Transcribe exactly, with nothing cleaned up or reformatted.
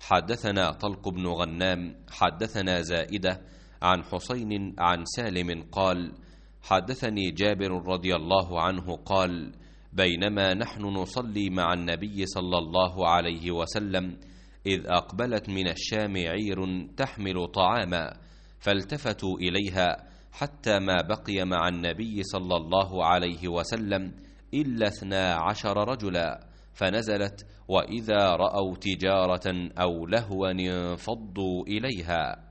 حدثنا طلق بن غنام حدثنا زائدة عن حسين عن سالم قال حدثني جابر رضي الله عنه قال بينما نحن نصلي مع النبي صلى الله عليه وسلم إذ أقبلت من الشام عير تحمل طعاما فالتفتوا إليها حتى ما بقي مع النبي صلى الله عليه وسلم إلا اثنا عشر رجلا، فنزلت وإذا رأوا تجارة أو لهوا انفضوا إليها.